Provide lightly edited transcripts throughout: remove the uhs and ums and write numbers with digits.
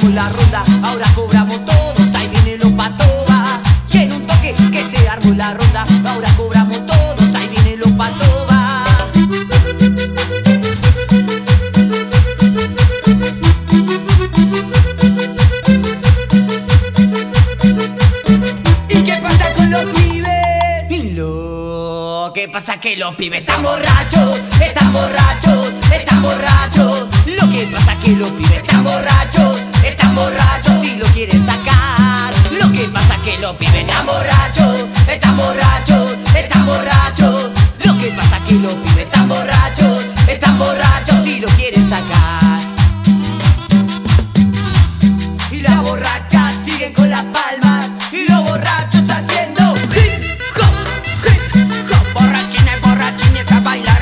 armó la ronda, ahora cobramos todos, ahí viene los patoba. Y en un toque que se armó la ronda, ahora cobramos todos, ahí viene los patoba. ¿Y qué pasa con los pibes? Y lo que pasa que los pibes están borrachos, están borrachos, están borrachos. Lo que pasa que los pibes están borrachos, están borrachos y lo quieren sacar. Lo que pasa que los pibes están borrachos, están borrachos, están borrachos. Lo que pasa que los pibes están borrachos, están borrachos y lo quieren sacar. Y las borrachas siguen con las palmas y los borrachos haciendo hip hop, Borrachines, borrachines a bailar.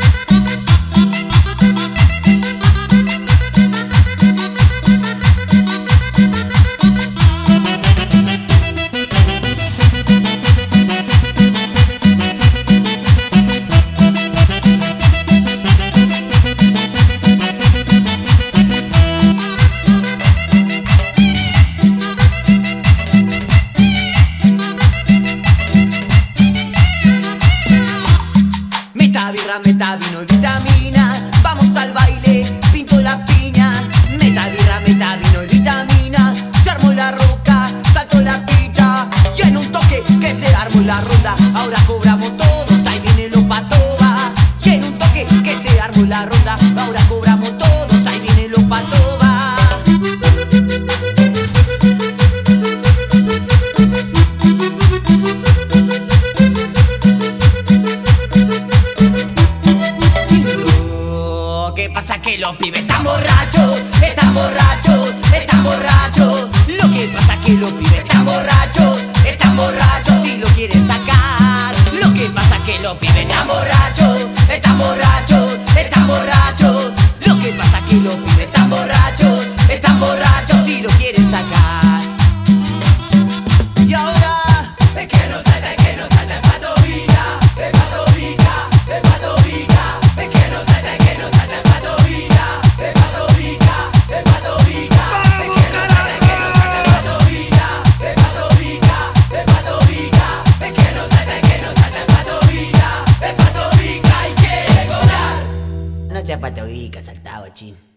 meta vino y vitamina. Vamos al baile, pinto la piña. Meta birra, meta vino y vitamina. Se armó la roca, saltó la ficha. Y en un toque que se armó la ronda, ahora cobramos todos, ahí vienen los patoba. Y en un toque que se armó la ronda, ahora cobramos todos, ahí vienen los patoba. ¿Qué pasa? Que los pibes están borrachos, están borrachos, están borrachos. Lo que pasa que los pibes están borrachos, están borrachos y lo quieren sacar. Lo que pasa que los pibes están borrachos, están borrachos, están borrachos. Lo que pasa que los pibes están borrachos, están borrachos y lo quieren sacar. Y ahora Es que no salta el Pato Villa, el Pato Villa, el Pato Villa. Es que no salta el Pato Villa, el Pato Villa, el Pato Villa. Es que no salta el Pato Villa, el Pato Villa, el Pato Villa. Es que no salta el Pato Villa, el Pato Villa. Y quiere cobrar. no sea patovica, saltado, chin.